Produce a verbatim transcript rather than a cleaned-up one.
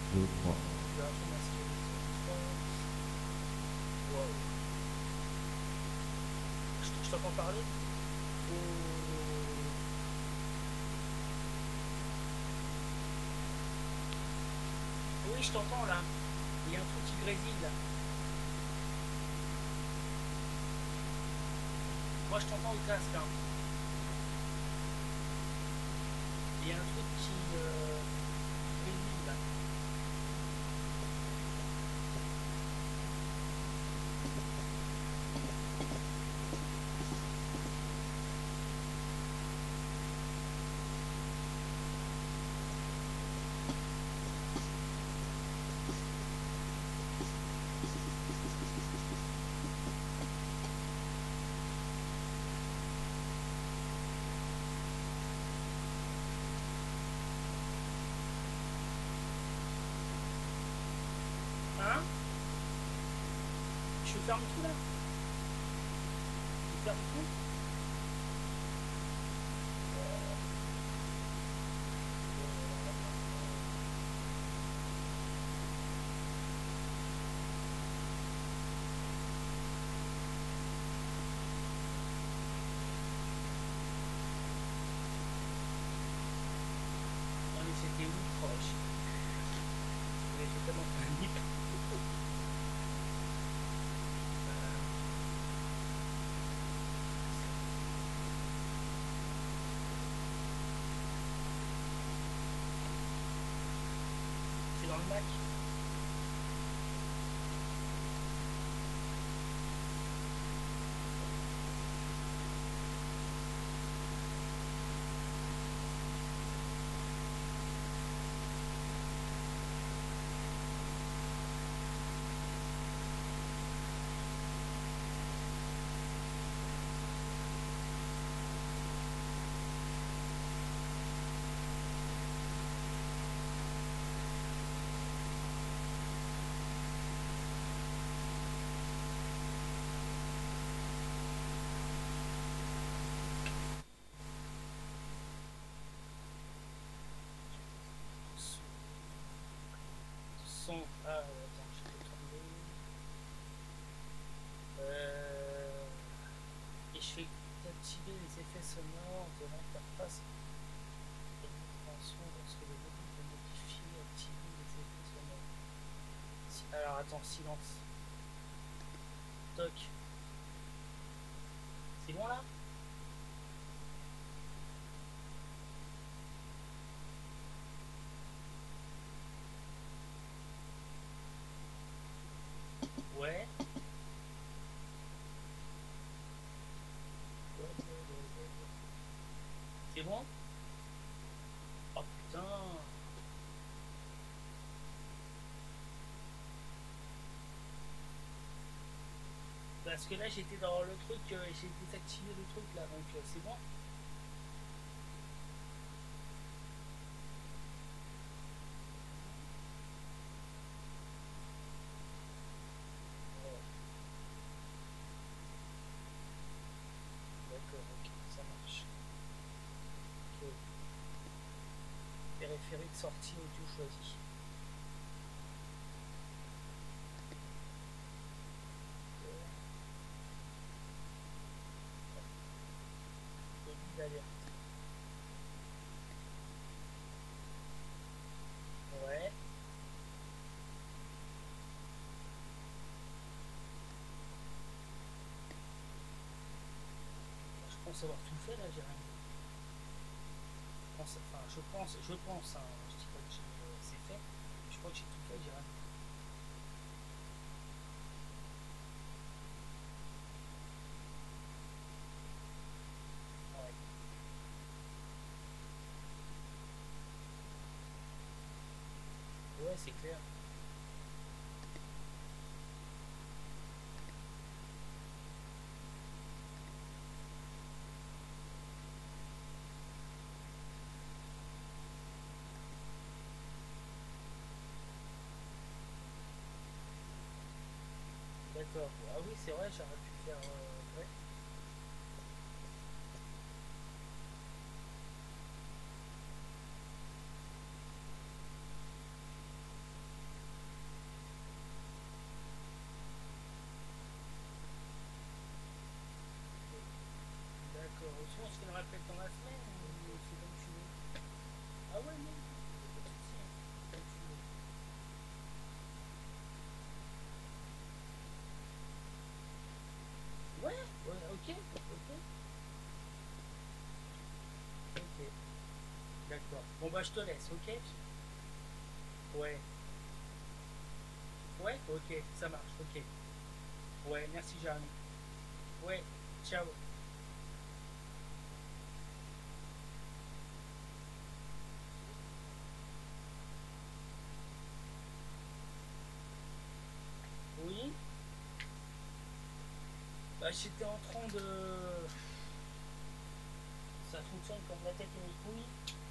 deux, trois. Configuration masquée. Wow. Je, je t'entends parler. Oh. Oui, je t'entends là. Il y a un truc qui grésille là. Moi je t'entends au casque. Hein. Il y a un truc qui euh, grésille là. Hein? Je ferme tout là. Je ferme tout. Non mais c'était où proche? Mais j'ai tellement panique. C'est dans le Mac. Son. Ah, attends, je vais tourner. Euh... Et je fais activer les effets sonores de l'interface et l'intervention lorsque le volume de modifier, activer les effets sonores. Si... Alors attends, silence. Toc. C'est bon là? Ouais. C'est bon? Oh putain. Parce que là j'étais dans le truc, euh, j'ai désactivé le truc là, donc euh, c'est bon? D'accord, ok, ça marche. Ok. Périphérique sortie audio choisi. Début d'alerte. Ouais. Je pense avoir tout fait là, j'ai rien. Je pense, enfin, je pense, je pense, hein, je dis pas que c'est fait, je crois que j'ai tout fait, j'ai rien. Ouais. Ouais, c'est clair. D'accord. Ah oui, c'est vrai, j'aurais pu faire. Euh, ouais. D'accord. Bon bah je te laisse, ok? Ouais. Ouais, ok, ça marche, ok. Ouais, merci Jérémy. Ouais, ciao. Oui. Bah j'étais en train de... Ça fonctionne comme la tête et mes couilles.